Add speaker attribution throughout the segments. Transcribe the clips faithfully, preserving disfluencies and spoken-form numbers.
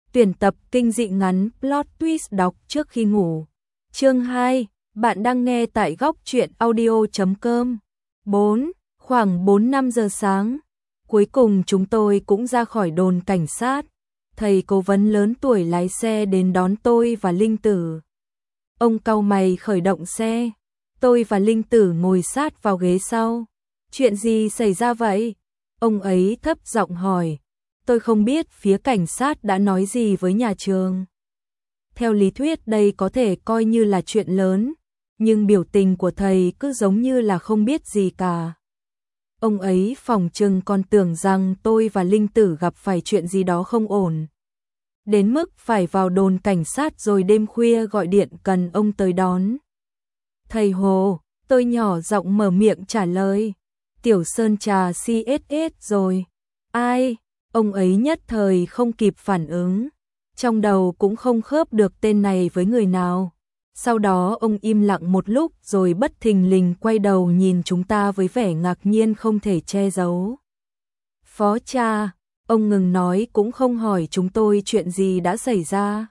Speaker 1: Tuyển tập kinh dị ngắn plot twist đọc trước khi ngủ. Chương hai, bạn đang nghe tại góc truyện audio chấm com. bốn. Khoảng bốn năm giờ sáng, cuối cùng chúng tôi cũng ra khỏi đồn cảnh sát. Thầy cố vấn lớn tuổi lái xe đến đón tôi và Linh Tử. Ông cau mày khởi động xe. Tôi và Linh Tử ngồi sát vào ghế sau. Chuyện gì xảy ra vậy? Ông ấy thấp giọng hỏi. Tôi không biết phía cảnh sát đã nói gì với nhà trường. Theo lý thuyết đây có thể coi như là chuyện lớn, nhưng biểu tình của thầy cứ giống như là không biết gì cả. Ông ấy phỏng chừng còn tưởng rằng tôi và Linh Tử gặp phải chuyện gì đó không ổn. Đến mức phải vào đồn cảnh sát rồi đêm khuya gọi điện cần ông tới đón. Thầy Hồ, tôi nhỏ giọng mở miệng trả lời. Tiểu Sơn Trà xê ét ét rồi. Ai? Ông ấy nhất thời không kịp phản ứng. Trong đầu cũng không khớp được tên này với người nào. Sau đó ông im lặng một lúc rồi bất thình lình quay đầu nhìn chúng ta với vẻ ngạc nhiên không thể che giấu. Phó cha, ông ngừng nói cũng không hỏi chúng tôi chuyện gì đã xảy ra.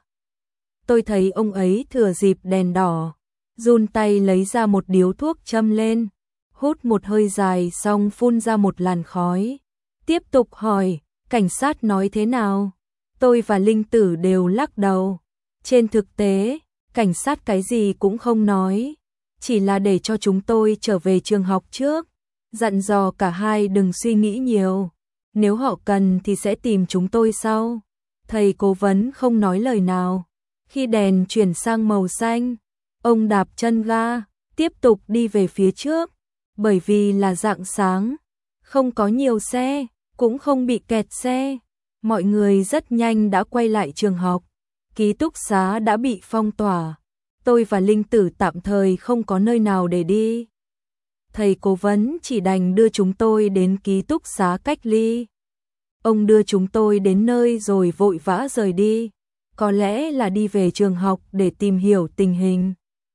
Speaker 1: Tôi thấy ông ấy thừa dịp đèn đỏ, run tay lấy ra một điếu thuốc châm lên, hút một hơi dài xong phun ra một làn khói. Tiếp tục hỏi, cảnh sát nói thế nào? Tôi và Linh Tử đều lắc đầu. Trên thực tế, cảnh sát cái gì cũng không nói, chỉ là để cho chúng tôi trở về trường học trước, dặn dò cả hai đừng suy nghĩ nhiều, nếu họ cần thì sẽ tìm chúng tôi sau. Thầy cố vấn không nói lời nào. Khi đèn chuyển sang màu xanh, ông đạp chân ga, tiếp tục đi về phía trước, bởi vì là rạng sáng, không có nhiều xe, cũng không bị kẹt xe. Mọi người rất nhanh đã quay lại trường học. Ký túc xá đã bị phong tỏa. Tôi và Linh Tử tạm thời không có nơi nào để đi. Thầy cố vấn chỉ đành đưa chúng tôi đến ký túc xá cách ly. Ông đưa chúng tôi đến nơi rồi vội vã rời đi. Có lẽ là đi về trường học để tìm hiểu tình hình.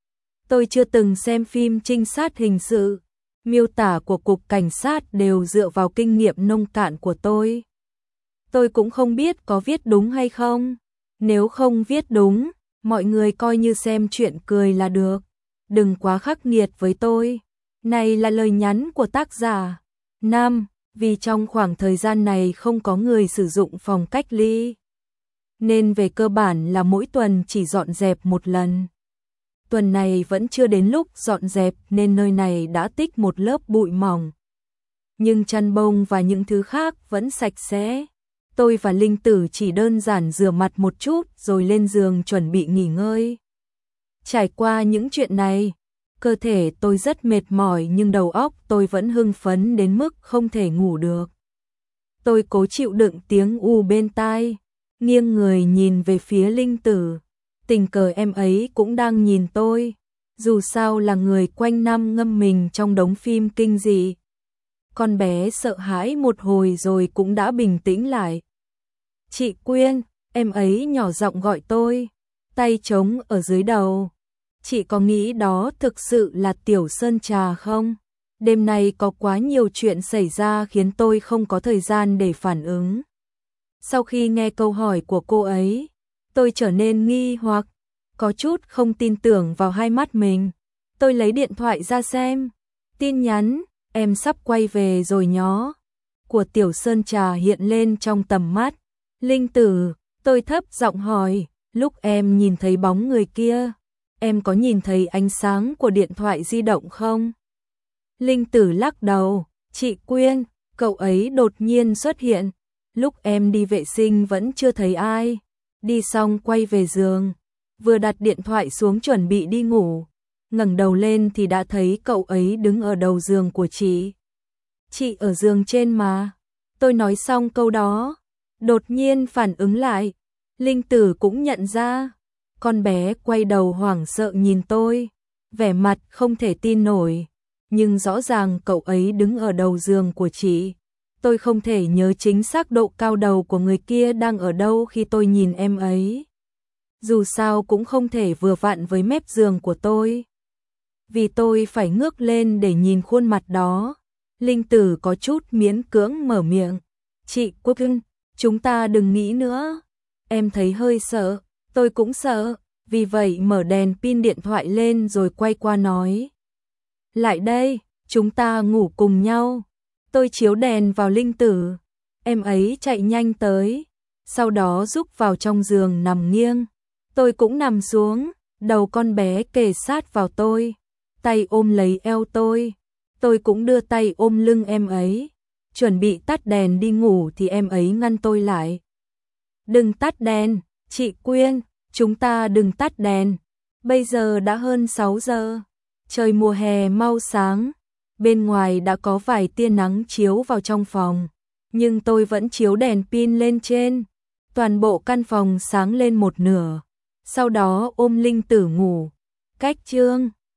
Speaker 1: Tôi chưa từng xem phim trinh sát hình sự. Miêu tả của cục cảnh sát đều dựa vào kinh nghiệm nông cạn của tôi. Tôi cũng không biết có viết đúng hay không. Nếu không viết đúng, mọi người coi như xem chuyện cười là được. Đừng quá khắc nghiệt với tôi. Này là lời nhắn của tác giả. Năm, vì trong khoảng thời gian này không có người sử dụng phòng cách ly, nên về cơ bản là mỗi tuần chỉ dọn dẹp một lần. Tuần này vẫn chưa đến lúc dọn dẹp nên nơi này đã tích một lớp bụi mỏng. Nhưng chăn bông và những thứ khác vẫn sạch sẽ. Tôi và Linh Tử chỉ đơn giản rửa mặt một chút rồi lên giường chuẩn bị nghỉ ngơi. Trải qua những chuyện này, cơ thể tôi rất mệt mỏi nhưng đầu óc tôi vẫn hưng phấn đến mức không thể ngủ được. Tôi cố chịu đựng tiếng u bên tai, nghiêng người nhìn về phía Linh Tử. Tình cờ em ấy cũng đang nhìn tôi, dù sao là người quanh năm ngâm mình trong đống phim kinh dị. Con bé sợ hãi một hồi rồi cũng đã bình tĩnh lại. Chị Quyên, em ấy nhỏ giọng gọi tôi, tay trống ở dưới đầu. Chị có nghĩ đó thực sự là Tiểu Sơn Trà không? Đêm nay có quá nhiều chuyện xảy ra khiến tôi không có thời gian để phản ứng. Sau khi nghe câu hỏi của cô ấy, tôi trở nên nghi hoặc, có chút không tin tưởng vào hai mắt mình. Tôi lấy điện thoại ra xem. Tin nhắn, em sắp quay về rồi nhó, của Tiểu Sơn Trà hiện lên trong tầm mắt. Linh Tử, tôi thấp giọng hỏi, lúc em nhìn thấy bóng người kia, em có nhìn thấy ánh sáng của điện thoại di động không? Linh Tử lắc đầu, chị Quyên, cậu ấy đột nhiên xuất hiện. Lúc em đi vệ sinh vẫn chưa thấy ai. Đi xong quay về giường, vừa đặt điện thoại xuống chuẩn bị đi ngủ, ngẩng đầu lên thì đã thấy cậu ấy đứng ở đầu giường của chị. Chị ở giường trên mà. Tôi nói xong câu đó, đột nhiên phản ứng lại. Linh Tử cũng nhận ra. Con bé quay đầu hoảng sợ nhìn tôi, vẻ mặt không thể tin nổi. Nhưng rõ ràng cậu ấy đứng ở đầu giường của chị. Tôi không thể nhớ chính xác độ cao đầu của người kia đang ở đâu khi tôi nhìn em ấy. Dù sao cũng không thể vừa vặn với mép giường của tôi, vì tôi phải ngước lên để nhìn khuôn mặt đó. Linh Tử có chút miễn cưỡng mở miệng. Chị Quốc Hưng, chúng ta đừng nghĩ nữa. Em thấy hơi sợ, tôi cũng sợ, vì vậy mở đèn pin điện thoại lên rồi quay qua nói. Lại đây, chúng ta ngủ cùng nhau. Tôi chiếu đèn vào Linh Tử, em ấy chạy nhanh tới, sau đó rúc vào trong giường nằm nghiêng. Tôi cũng nằm xuống, đầu con bé kề sát vào tôi, tay ôm lấy eo tôi. Tôi cũng đưa tay ôm lưng em ấy, chuẩn bị tắt đèn đi ngủ thì em ấy ngăn tôi lại. Đừng tắt đèn, chị Quyên, chúng ta đừng tắt đèn. Bây giờ đã hơn sáu giờ, trời mùa hè mau sáng, bên ngoài đã có vài tia nắng chiếu vào trong phòng, nhưng tôi vẫn chiếu đèn pin lên trên. Toàn bộ căn phòng sáng lên một nửa, sau đó ôm Linh Tử ngủ. Cách chương